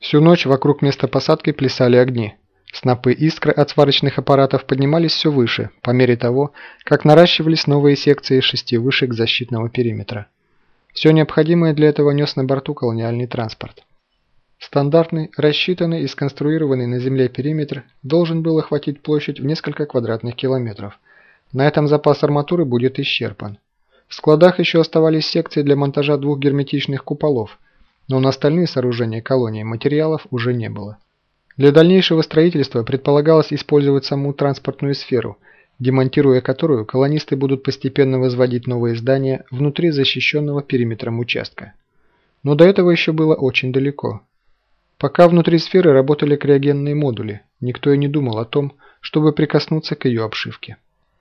Всю ночь вокруг места посадки плясали огни. Снопы искр от сварочных аппаратов поднимались все выше, по мере того, как наращивались новые секции 6 вышек защитного периметра. Все необходимое для этого нес на борту колониальный транспорт. Стандартный, рассчитанный и сконструированный на Земле периметр должен был охватить площадь в несколько квадратных километров. На этом запас арматуры будет исчерпан. В складах еще оставались секции для монтажа 2 герметичных куполов, но на остальные сооружения колонии материалов уже не было. Для дальнейшего строительства предполагалось использовать саму транспортную сферу, демонтируя которую колонисты будут постепенно возводить новые здания внутри защищенного периметром участка. Но до этого еще было очень далеко. Пока внутри сферы работали криогенные модули, никто и не думал о том, чтобы прикоснуться к ее обшивке.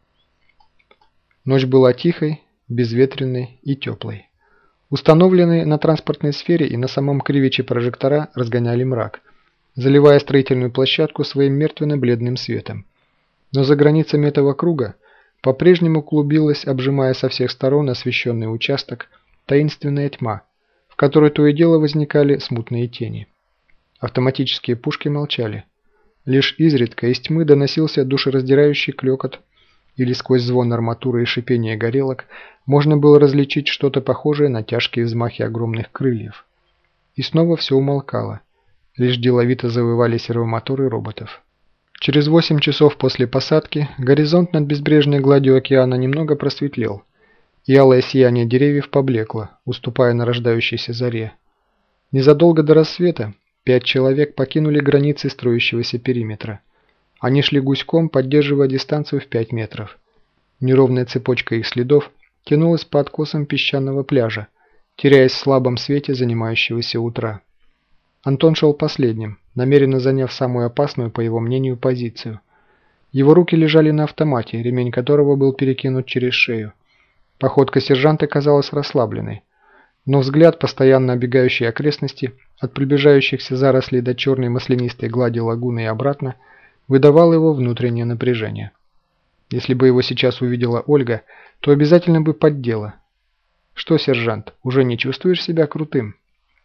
Ночь была тихой, безветренной и теплой. Установленные на транспортной сфере и на самом кривиче прожектора разгоняли мрак, заливая строительную площадку своим мертвенно-бледным светом. Но за границами этого круга по-прежнему клубилась, обжимая со всех сторон освещенный участок, таинственная тьма, в которой то и дело возникали смутные тени. Автоматические пушки молчали. Лишь изредка из тьмы доносился душераздирающий клёкот, или сквозь звон арматуры и шипение горелок можно было различить что-то похожее на тяжкие взмахи огромных крыльев. И снова все умолкало. Лишь деловито завывали сервомоторы роботов. Через 8 часов после посадки горизонт над безбрежной гладью океана немного просветлел, и алое сияние деревьев поблекло, уступая нарождающейся заре. Незадолго до рассвета 5 человек покинули границы строящегося периметра. Они шли гуськом, поддерживая дистанцию в 5 метров. Неровная цепочка их следов тянулась по откосам песчаного пляжа, теряясь в слабом свете занимающегося утра. Антон шел последним, намеренно заняв самую опасную, по его мнению, позицию. Его руки лежали на автомате, ремень которого был перекинут через шею. Походка сержанта казалась расслабленной, но взгляд, постоянно обегающий окрестности, от приближающихся зарослей до черной маслянистой глади лагуны и обратно, выдавал его внутреннее напряжение. Если бы его сейчас увидела Ольга, то обязательно бы поддела. «Что, сержант, уже не чувствуешь себя крутым?»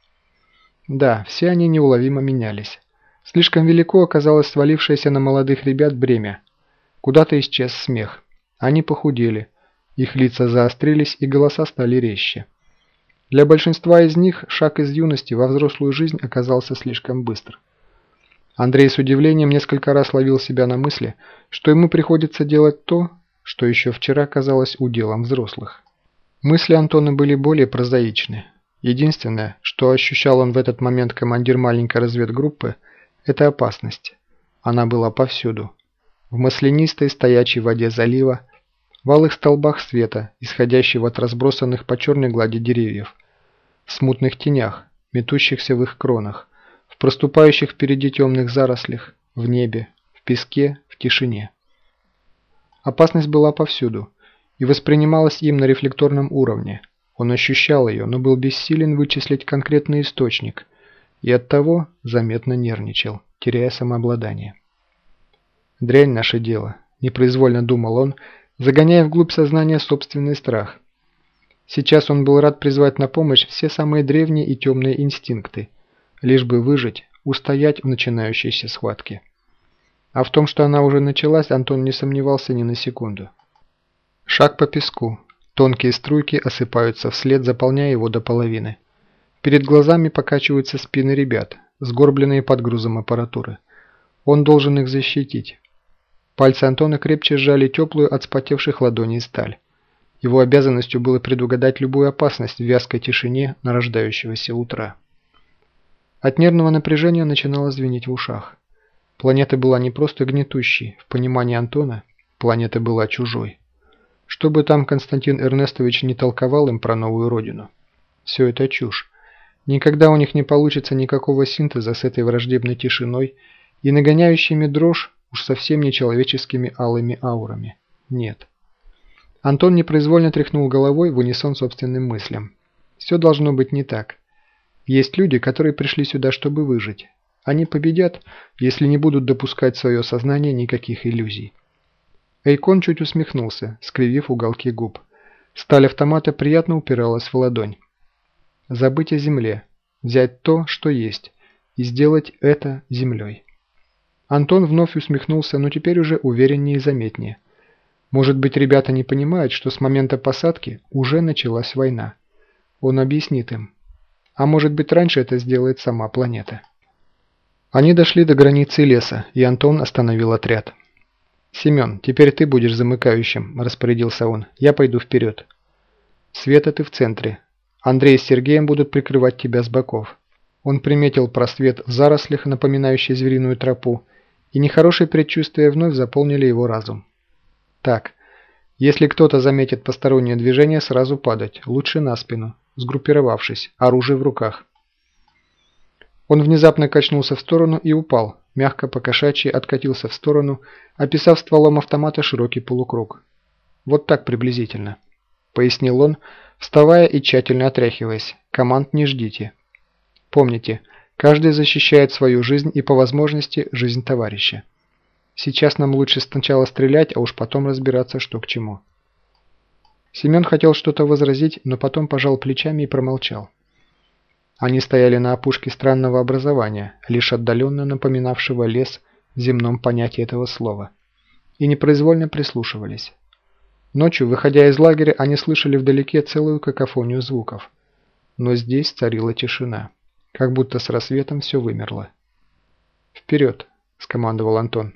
Да, все они неуловимо менялись. Слишком велико оказалось свалившееся на молодых ребят бремя. Куда-то исчез смех. Они похудели, их лица заострились и голоса стали резче. Для большинства из них шаг из юности во взрослую жизнь оказался слишком быстр. Андрей с удивлением несколько раз ловил себя на мысли, что ему приходится делать то, что еще вчера казалось уделом взрослых. Мысли Антона были более прозаичны. Единственное, что ощущал он в этот момент командир маленькой разведгруппы, это опасность. Она была повсюду. В маслянистой стоячей воде залива, в алых столбах света, исходящего от разбросанных по черной глади деревьев, в смутных тенях, метущихся в их кронах, в проступающих впереди темных зарослях, в небе, в песке, в тишине. Опасность была повсюду и воспринималась им на рефлекторном уровне. Он ощущал ее, но был бессилен вычислить конкретный источник и оттого заметно нервничал, теряя самообладание. «Дрянь наше дело», – непроизвольно думал он, загоняя вглубь сознания собственный страх. Сейчас он был рад призвать на помощь все самые древние и темные инстинкты, лишь бы выжить, устоять в начинающейся схватке. А в том, что она уже началась, Антон не сомневался ни на секунду. Шаг по песку. Тонкие струйки осыпаются вслед, заполняя его до половины. Перед глазами покачиваются спины ребят, сгорбленные под грузом аппаратуры. Он должен их защитить. Пальцы Антона крепче сжали теплую от вспотевших ладоней сталь. Его обязанностью было предугадать любую опасность в вязкой тишине нарождающегося утра. От нервного напряжения начинало звенеть в ушах. Планета была не просто гнетущей, в понимании Антона планета была чужой. Что бы там Константин Эрнестович не толковал им про новую родину. Все это чушь. Никогда у них не получится никакого синтеза с этой враждебной тишиной и нагоняющими дрожь уж совсем нечеловеческими алыми аурами. Нет. Антон непроизвольно тряхнул головой в унисон собственным мыслям. Все должно быть не так. Есть люди, которые пришли сюда, чтобы выжить. Они победят, если не будут допускать в свое сознание никаких иллюзий. Эйкон чуть усмехнулся, скривив уголки губ. Сталь автомата приятно упиралась в ладонь. Забыть о земле, взять то, что есть, и сделать это Землей. Антон вновь усмехнулся, но теперь уже увереннее и заметнее. Может быть, ребята не понимают, что с момента посадки уже началась война. Он объяснит им. А может быть, раньше это сделает сама планета. Они дошли до границы леса, и Антон остановил отряд. «Семен, теперь ты будешь замыкающим», – распорядился он. «Я пойду вперед». «Света, ты в центре. Андрей с Сергеем будут прикрывать тебя с боков». Он приметил просвет в зарослях, напоминающий звериную тропу, и нехорошие предчувствия вновь заполнили его разум. «Так, если кто-то заметит постороннее движение, сразу падать, лучше на спину, сгруппировавшись, оружие в руках». Он внезапно качнулся в сторону и упал, мягко по-кошачьи откатился в сторону, описав стволом автомата широкий полукруг. «Вот так приблизительно», — пояснил он, вставая и тщательно отряхиваясь. «Команд не ждите. Помните, каждый защищает свою жизнь и по возможности жизнь товарища. Сейчас нам лучше сначала стрелять, а уж потом разбираться, что к чему». Семен хотел что-то возразить, но потом пожал плечами и промолчал. Они стояли на опушке странного образования, лишь отдаленно напоминавшего лес в земном понятии этого слова, и непроизвольно прислушивались. Ночью, выходя из лагеря, они слышали вдалеке целую какофонию звуков. Но здесь царила тишина, как будто с рассветом все вымерло. «Вперед!» – скомандовал Антон.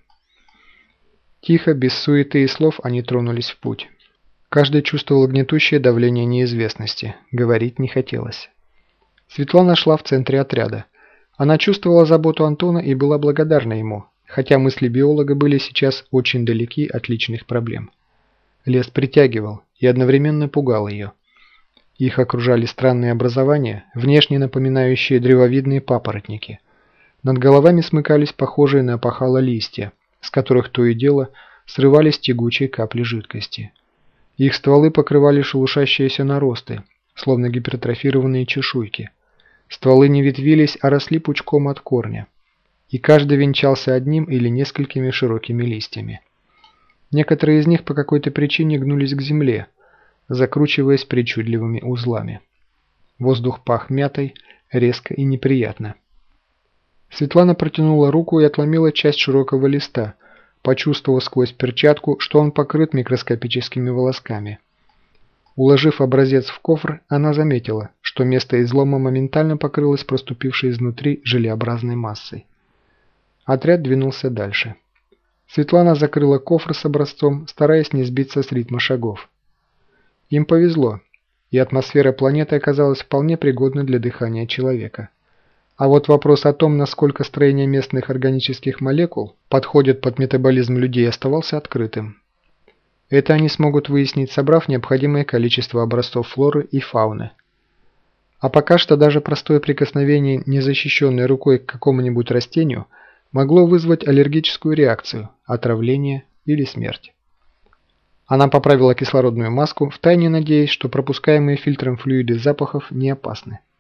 Тихо, без суеты и слов, они тронулись в путь. Каждый чувствовал гнетущее давление неизвестности, говорить не хотелось. Светлана шла в центре отряда. Она чувствовала заботу Антона и была благодарна ему, хотя мысли биолога были сейчас очень далеки от личных проблем. Лес притягивал и одновременно пугал ее. Их окружали странные образования, внешне напоминающие древовидные папоротники. Над головами смыкались похожие на опахало листья, с которых то и дело срывались тягучие капли жидкости. Их стволы покрывали шелушащиеся наросты, словно гипертрофированные чешуйки. Стволы не ветвились, а росли пучком от корня, и каждый венчался одним или несколькими широкими листьями. Некоторые из них по какой-то причине гнулись к земле, закручиваясь причудливыми узлами. Воздух пах мятой, резко и неприятно. Светлана протянула руку и отломила часть широкого листа, почувствовав сквозь перчатку, что он покрыт микроскопическими волосками. Уложив образец в кофр, она заметила, что место излома моментально покрылось проступившей изнутри желеобразной массой. Отряд двинулся дальше. Светлана закрыла кофр с образцом, стараясь не сбиться с ритма шагов. Им повезло, и атмосфера планеты оказалась вполне пригодной для дыхания человека. А вот вопрос о том, насколько строение местных органических молекул подходит под метаболизм людей, оставался открытым. Это они смогут выяснить, собрав необходимое количество образцов флоры и фауны. А пока что даже простое прикосновение незащищенной рукой к какому-нибудь растению могло вызвать аллергическую реакцию, отравление или смерть. Она поправила кислородную маску, втайне надеясь, что пропускаемые фильтром флюиды запахов не опасны.